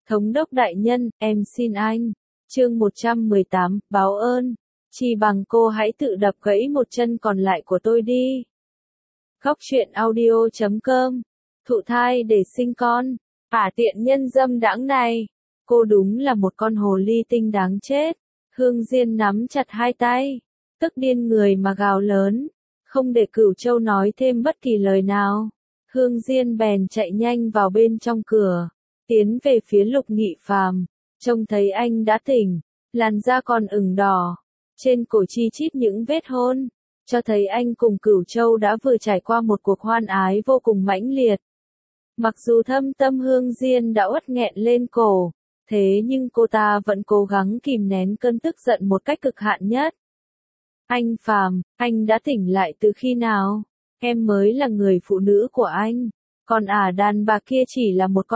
Thống đốc đại nhân, em xin anh. Chương 118, báo ơn. Chỉ bằng cô hãy tự đập gãy một chân còn lại của tôi đi. Góc truyện audio.com. Thụ thai để sinh con. Tiện nhân dâm đãng này. Cô đúng là một con hồ ly tinh đáng chết. Hương Diên nắm chặt hai tay, tức điên người mà gào lớn. Không để Cửu Châu nói thêm bất kỳ lời nào. Hương Diên bèn chạy nhanh vào bên trong cửa, tiến về phía Lục Nghị Phàm, trông thấy anh đã tỉnh, làn da còn ửng đỏ, trên cổ chi chít những vết hôn, cho thấy anh cùng Cửu Châu đã vừa trải qua một cuộc hoan ái vô cùng mãnh liệt. Mặc dù thâm tâm Hương Diên đã uất nghẹn lên cổ, thế nhưng cô ta vẫn cố gắng kìm nén cơn tức giận một cách cực hạn nhất. Anh Phàm, anh đã tỉnh lại từ khi nào? Em mới là người phụ nữ của anh, còn đàn bà kia chỉ là một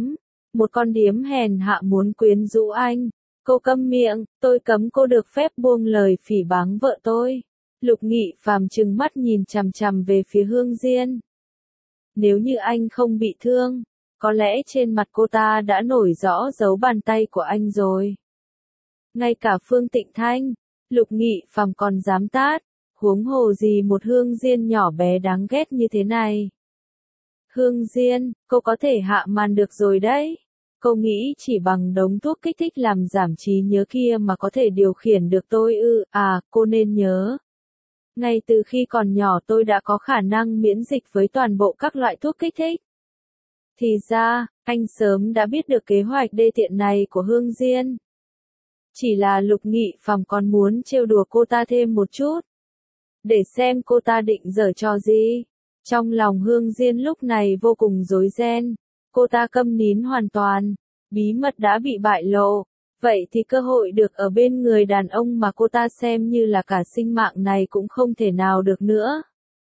con điếm hèn hạ muốn quyến rũ anh. Cô câm miệng, tôi cấm cô được phép buông lời phỉ báng vợ tôi. Lục Nghị Phàm trừng mắt nhìn chằm chằm về phía Hương Diên. Nếu như anh không bị thương, có lẽ trên mặt cô ta đã nổi rõ dấu bàn tay của anh rồi. Ngay cả Phương Tịnh Thanh, Lục Nghị Phàm còn dám tát, huống hồ gì một Hương Diên nhỏ bé đáng ghét như thế này. Hương Diên, cô có thể hạ màn được rồi đấy. Cô nghĩ chỉ bằng đống thuốc kích thích làm giảm trí nhớ kia mà có thể điều khiển được tôi ư? Cô nên nhớ. Ngay từ khi còn nhỏ tôi đã có khả năng miễn dịch với toàn bộ các loại thuốc kích thích. Thì ra, anh sớm đã biết được kế hoạch đê tiện này của Hương Diên. Chỉ là Lục Nghị Phàm còn muốn trêu đùa cô ta thêm một chút, để xem cô ta định giở trò gì. Trong lòng Hương Diên lúc này vô cùng rối ren, cô ta câm nín hoàn toàn, bí mật đã bị bại lộ, vậy thì cơ hội được ở bên người đàn ông mà cô ta xem như là cả sinh mạng này cũng không thể nào được nữa.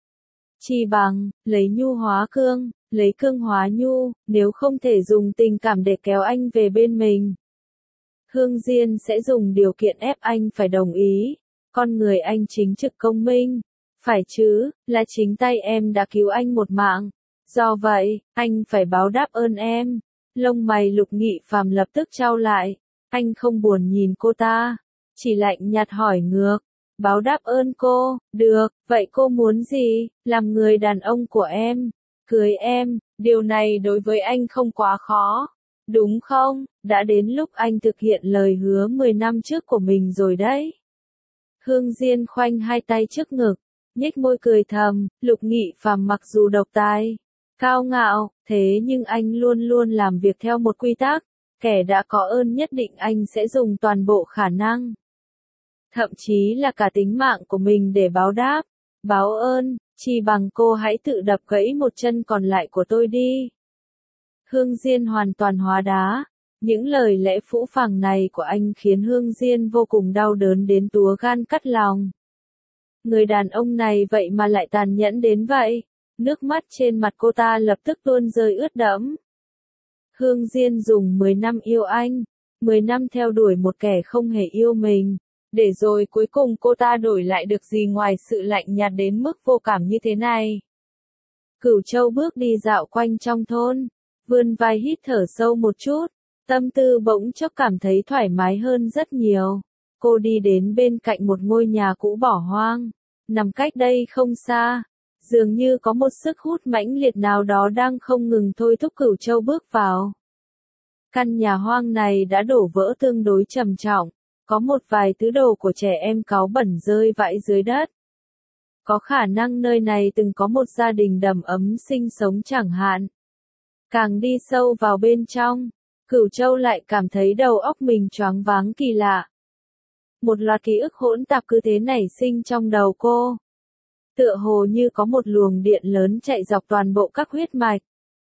Chỉ bằng, lấy nhu hóa cương, lấy cương hóa nhu, nếu không thể dùng tình cảm để kéo anh về bên mình. Hương Diên sẽ dùng điều kiện ép anh phải đồng ý. Con người anh chính trực công minh, phải chứ, là chính tay em đã cứu anh một mạng. Do vậy, anh phải báo đáp ơn em. Lông mày Lục Nghị Phàm lập tức chau lại, anh không buồn nhìn cô ta, chỉ lạnh nhạt hỏi ngược. Báo đáp ơn cô, được, vậy cô muốn gì? Làm người đàn ông của em, cưới em, điều này đối với anh không quá khó, đúng không? Đã đến lúc anh thực hiện lời hứa 10 năm trước của mình rồi đấy. Hương Diên khoanh hai tay trước ngực, nhếch môi cười thầm. Lục Nghị Phàm mặc dù độc tài, cao ngạo, thế nhưng anh luôn luôn làm việc theo một quy tắc. Kẻ đã có ơn nhất định anh sẽ dùng toàn bộ khả năng, thậm chí là cả tính mạng của mình để báo đáp. Báo ơn, chỉ bằng cô hãy tự đập gãy một chân còn lại của tôi đi. Hương Diên hoàn toàn hóa đá. Những lời lẽ phũ phàng này của anh khiến Hương Diên vô cùng đau đớn đến túa gan cắt lòng. Người đàn ông này vậy mà lại tàn nhẫn đến vậy. Nước mắt trên mặt cô ta lập tức tuôn rơi ướt đẫm. Hương Diên dùng 10 năm yêu anh, 10 năm theo đuổi một kẻ không hề yêu mình, để rồi cuối cùng cô ta đổi lại được gì ngoài sự lạnh nhạt đến mức vô cảm như thế này. Cửu Châu bước đi dạo quanh trong thôn, vươn vai hít thở sâu một chút. Tâm tư bỗng chốc cảm thấy thoải mái hơn rất nhiều. Cô đi đến bên cạnh một ngôi nhà cũ bỏ hoang, nằm cách đây không xa. Dường như có một sức hút mãnh liệt nào đó đang không ngừng thôi thúc Cửu Châu bước vào. Căn nhà hoang này đã đổ vỡ tương đối trầm trọng, có một vài thứ đồ của trẻ em cáu bẩn rơi vãi dưới đất. Có khả năng nơi này từng có một gia đình đầm ấm sinh sống chẳng hạn. Càng đi sâu vào bên trong, Cửu Châu lại cảm thấy đầu óc mình choáng váng kỳ lạ. Một loạt ký ức hỗn tạp cứ thế nảy sinh trong đầu cô. Tựa hồ như có một luồng điện lớn chạy dọc toàn bộ các huyết mạch.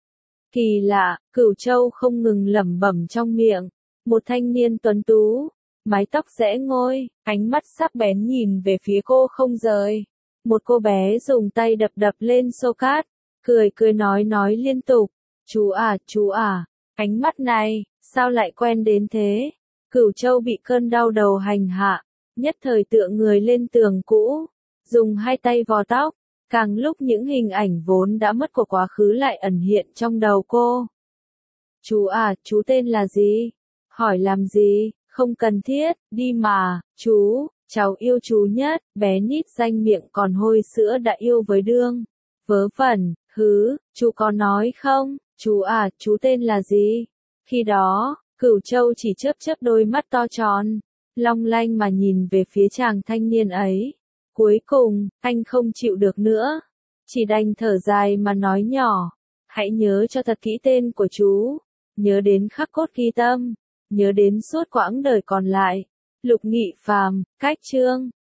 Kỳ lạ, Cửu Châu không ngừng lẩm bẩm trong miệng. Một thanh niên tuấn tú, mái tóc rẽ ngôi, ánh mắt sắc bén nhìn về phía cô không rời. Một cô bé dùng tay đập đập lên xô cát, cười nói liên tục. Chú à. Ánh mắt này, sao lại quen đến thế? Cửu Châu bị cơn đau đầu hành hạ, nhất thời tựa người lên tường cũ, dùng hai tay vò tóc, càng lúc những hình ảnh vốn đã mất của quá khứ lại ẩn hiện trong đầu cô. Chú à, chú tên là gì? Hỏi làm gì? Không cần thiết, đi mà, chú, cháu yêu chú nhất, bé nít danh miệng còn hôi sữa đã yêu với đương. Vớ vẩn, chú có nói không? Chú à, chú tên là gì? Khi đó, Cửu Châu chỉ chớp chớp đôi mắt to tròn, long lanh mà nhìn về phía chàng thanh niên ấy. Cuối cùng, anh không chịu được nữa, chỉ đành thở dài mà nói nhỏ, hãy nhớ cho thật kỹ tên của chú, nhớ đến khắc cốt ghi tâm, nhớ đến suốt quãng đời còn lại. Lục Nghị Phàm, Cách Chương